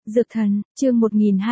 Dược thần, chương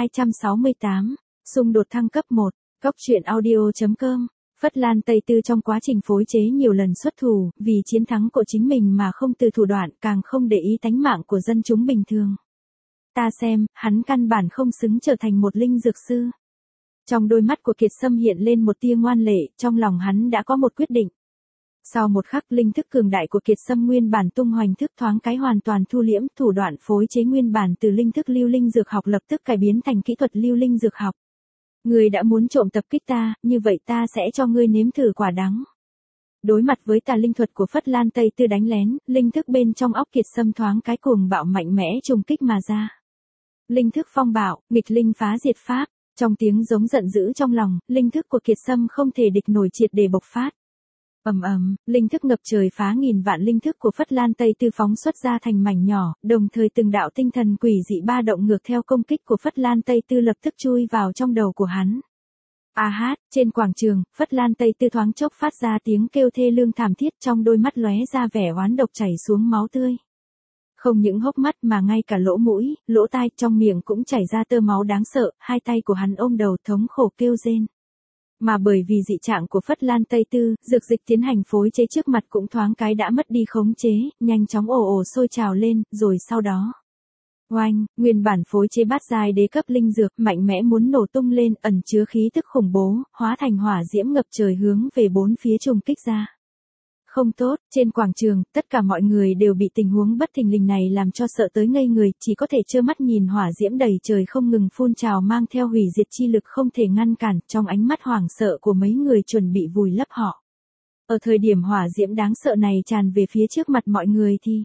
1268, xung đột thăng cấp 1, Cóc truyện audio.com. Phất Lan Tây Tư trong quá trình phối chế nhiều lần xuất thủ, vì chiến thắng của chính mình mà không từ thủ đoạn, càng không để ý tánh mạng của dân chúng bình thường. Ta xem, hắn căn bản không xứng trở thành một linh dược sư. Trong đôi mắt của Kiệt Sâm hiện lên một tia ngoan lệ, trong lòng hắn đã có một quyết định. Sau một khắc, linh thức cường đại của Kiệt Sâm nguyên bản tung hoành thức thoáng cái hoàn toàn thu liễm, thủ đoạn phối chế nguyên bản từ linh thức lưu linh dược học lập tức cải biến thành kỹ thuật lưu linh dược học. Ngươi đã muốn trộm tập kích ta, như vậy ta sẽ cho ngươi nếm thử quả đắng. Đối mặt với tà linh thuật của Phất Lan Tây Tư đánh lén, linh thức bên trong óc Kiệt Sâm thoáng cái cuồng bạo mạnh mẽ trùng kích mà ra. Linh thức phong bạo, nghịch linh phá diệt pháp, trong tiếng giống giận dữ trong lòng, linh thức của Kiệt Sâm không thể địch nổi triệt để bộc phát. Ầm ầm, linh thức ngập trời phá nghìn vạn linh thức của Phất Lan Tây Tư phóng xuất ra thành mảnh nhỏ, đồng thời từng đạo tinh thần quỷ dị ba động ngược theo công kích của Phất Lan Tây Tư lập tức chui vào trong đầu của hắn. A hát, trên quảng trường, Phất Lan Tây Tư thoáng chốc phát ra tiếng kêu thê lương thảm thiết, trong đôi mắt lóe ra vẻ oán độc chảy xuống máu tươi. Không những hốc mắt mà ngay cả lỗ mũi, lỗ tai, trong miệng cũng chảy ra tơ máu đáng sợ, hai tay của hắn ôm đầu thống khổ kêu rên. Mà bởi vì dị trạng của Phất Lan Tây Tư, dược dịch tiến hành phối chế trước mặt cũng thoáng cái đã mất đi khống chế, nhanh chóng ồ ồ sôi trào lên, rồi sau đó. Oanh, nguyên bản phối chế bát giai đế cấp linh dược, mạnh mẽ muốn nổ tung lên, ẩn chứa khí tức khủng bố, hóa thành hỏa diễm ngập trời hướng về bốn phía trùng kích ra. Không tốt, trên quảng trường, tất cả mọi người đều bị tình huống bất thình lình này làm cho sợ tới ngây người, chỉ có thể trơ mắt nhìn hỏa diễm đầy trời không ngừng phun trào mang theo hủy diệt chi lực không thể ngăn cản, trong ánh mắt hoảng sợ của mấy người chuẩn bị vùi lấp họ. Ở thời điểm hỏa diễm đáng sợ này tràn về phía trước mặt mọi người thì...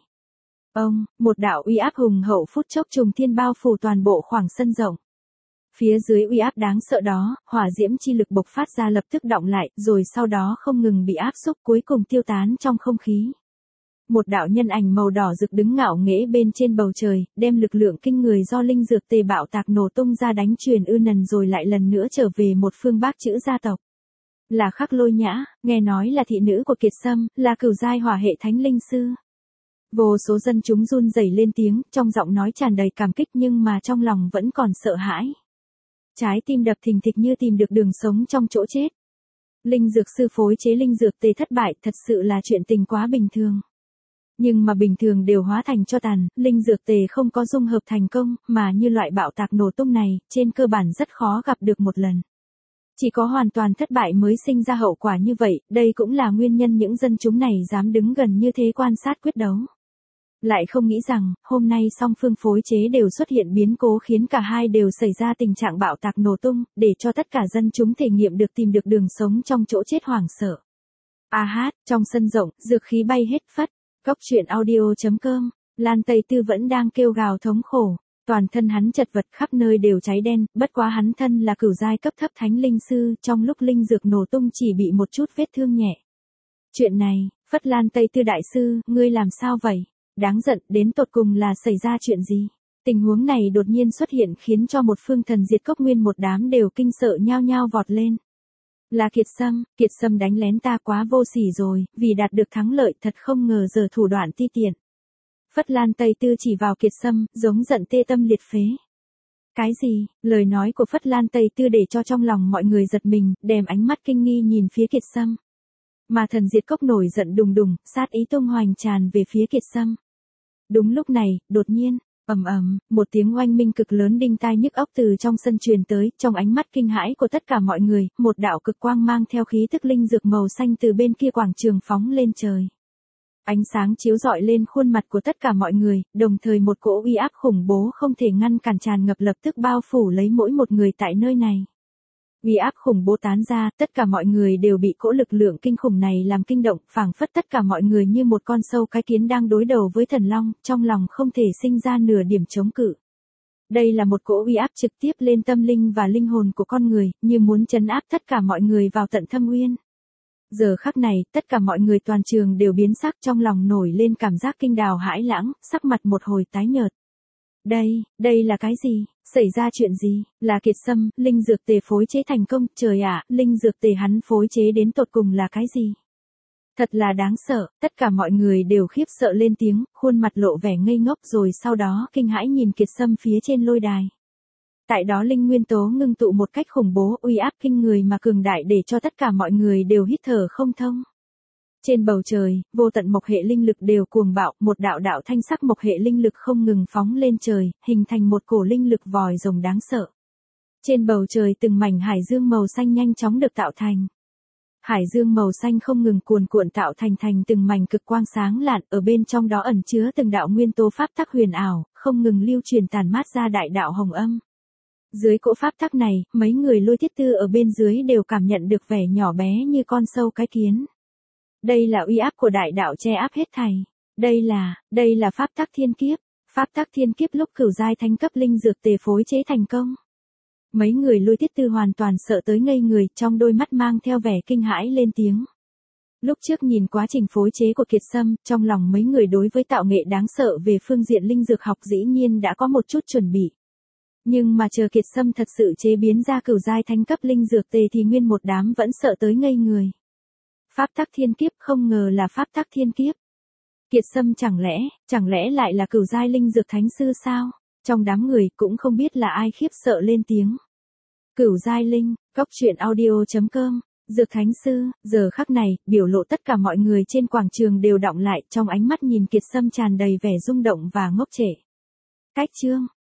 một đạo uy áp hùng hậu phút chốc trùng thiên bao phủ toàn bộ khoảng sân rộng. Phía dưới uy áp đáng sợ đó, hỏa diễm chi lực bộc phát ra lập tức đọng lại, rồi sau đó không ngừng bị áp xúc cuối cùng tiêu tán trong không khí. Một đạo nhân ảnh màu đỏ rực đứng ngạo nghễ bên trên bầu trời, đem lực lượng kinh người do linh dược tề bạo tạc nổ tung ra đánh truyền ư nần rồi lại lần nữa trở về một phương bác chữ gia tộc. Là Khắc Lôi Nhã, nghe nói là thị nữ của Kiệt Sâm, là cửu giai hỏa hệ thánh linh sư. Vô số dân chúng run rẩy lên tiếng, trong giọng nói tràn đầy cảm kích nhưng mà trong lòng vẫn còn sợ hãi. Trái tim đập thình thịch như tìm được đường sống trong chỗ chết. Linh dược sư phối chế linh dược tề thất bại thật sự là chuyện tình quá bình thường. Nhưng mà bình thường đều hóa thành cho tàn, linh dược tề không có dung hợp thành công, mà như loại bạo tạc nổ tung này, trên cơ bản rất khó gặp được một lần. Chỉ có hoàn toàn thất bại mới sinh ra hậu quả như vậy, đây cũng là nguyên nhân những dân chúng này dám đứng gần như thế quan sát quyết đấu. Lại không nghĩ rằng, hôm nay song phương phối chế đều xuất hiện biến cố khiến cả hai đều xảy ra tình trạng bạo tạc nổ tung, để cho tất cả dân chúng thể nghiệm được tìm được đường sống trong chỗ chết hoảng sợ. A hát, trong sân rộng, dược khí bay hết phất, Cóc truyện audio.com, Lan Tây Tư vẫn đang kêu gào thống khổ, toàn thân hắn chật vật khắp nơi đều cháy đen, bất quá hắn thân là cửu giai cấp thấp thánh linh sư, trong lúc linh dược nổ tung chỉ bị một chút vết thương nhẹ. Chuyện này, Phất Lan Tây Tư đại sư, ngươi làm sao vậy? Đáng giận, đến tột cùng là xảy ra chuyện gì? Tình huống này đột nhiên xuất hiện khiến cho một phương thần diệt cốc nguyên một đám đều kinh sợ nhao nhao vọt lên. Là Kiệt Sâm đánh lén ta quá vô sỉ rồi, vì đạt được thắng lợi thật không ngờ giờ thủ đoạn ti tiện. Phất Lan Tây Tư chỉ vào Kiệt Sâm, giống giận tê tâm liệt phế. Cái gì? Lời nói của Phất Lan Tây Tư để cho trong lòng mọi người giật mình, đem ánh mắt kinh nghi nhìn phía Kiệt Sâm. Mà thần diệt cốc nổi giận đùng đùng, sát ý tung hoành tràn về phía Kiệt Sâm. Đúng lúc này, đột nhiên, một tiếng oanh minh cực lớn đinh tai nhức óc từ trong sân truyền tới, trong ánh mắt kinh hãi của tất cả mọi người, một đạo cực quang mang theo khí tức linh dược màu xanh từ bên kia quảng trường phóng lên trời. Ánh sáng chiếu rọi lên khuôn mặt của tất cả mọi người, đồng thời một cỗ uy áp khủng bố không thể ngăn cản tràn ngập lập tức bao phủ lấy mỗi một người tại nơi này. Uy áp khủng bố tán ra, tất cả mọi người đều bị cỗ lực lượng kinh khủng này làm kinh động, phảng phất tất cả mọi người như một con sâu cái kiến đang đối đầu với thần long, trong lòng không thể sinh ra nửa điểm chống cự. Đây là một cỗ uy áp trực tiếp lên tâm linh và linh hồn của con người, như muốn trấn áp tất cả mọi người vào tận thâm uyên. Giờ khắc này, tất cả mọi người toàn trường đều biến sắc, trong lòng nổi lên cảm giác kinh đào hãi lãng, sắc mặt một hồi tái nhợt. Đây là cái gì? Xảy ra chuyện gì? Là Kiệt Sâm, linh dược tề phối chế thành công, trời ạ, linh dược tề hắn phối chế đến tột cùng là cái gì? Thật là đáng sợ, tất cả mọi người đều khiếp sợ lên tiếng, khuôn mặt lộ vẻ ngây ngốc rồi sau đó kinh hãi nhìn Kiệt Sâm phía trên lôi đài. Tại đó linh nguyên tố ngưng tụ một cách khủng bố, uy áp kinh người mà cường đại để cho tất cả mọi người đều hít thở không thông. Trên bầu trời, vô tận mộc hệ linh lực đều cuồng bạo, một đạo đạo thanh sắc mộc hệ linh lực không ngừng phóng lên trời, hình thành một cổ linh lực vòi rồng đáng sợ. Trên bầu trời từng mảnh hải dương màu xanh nhanh chóng được tạo thành. Hải dương màu xanh không ngừng cuồn cuộn tạo thành từng mảnh cực quang sáng lạn, ở bên trong đó ẩn chứa từng đạo nguyên tố pháp tắc huyền ảo, không ngừng lưu truyền tản mát ra đại đạo hồng âm. Dưới cỗ pháp tắc này, mấy người Lôi Thiết Tư ở bên dưới đều cảm nhận được vẻ nhỏ bé như con sâu cái kiến. Đây là uy áp của đại đạo che áp hết thảy. Đây là pháp tắc thiên kiếp. Pháp tắc thiên kiếp lúc cửu giai thánh cấp linh dược tề phối chế thành công. Mấy người Lôi Thiết Tư hoàn toàn sợ tới ngây người, trong đôi mắt mang theo vẻ kinh hãi lên tiếng. Lúc trước nhìn quá trình phối chế của Kiệt Sâm, trong lòng mấy người đối với tạo nghệ đáng sợ về phương diện linh dược học dĩ nhiên đã có một chút chuẩn bị. Nhưng mà chờ Kiệt Sâm thật sự chế biến ra cửu giai thánh cấp linh dược tề thì nguyên một đám vẫn sợ tới ngây người. Pháp tắc thiên kiếp, không ngờ là pháp tắc thiên kiếp. Kiệt Sâm chẳng lẽ lại là cửu giai linh dược thánh sư sao? Trong đám người cũng không biết là ai khiếp sợ lên tiếng. Cửu giai linh, goctruyện.audio.com, dược thánh sư, giờ khắc này, biểu lộ tất cả mọi người trên quảng trường đều đọng lại, trong ánh mắt nhìn Kiệt Sâm tràn đầy vẻ rung động và ngốc trệ. Cách chương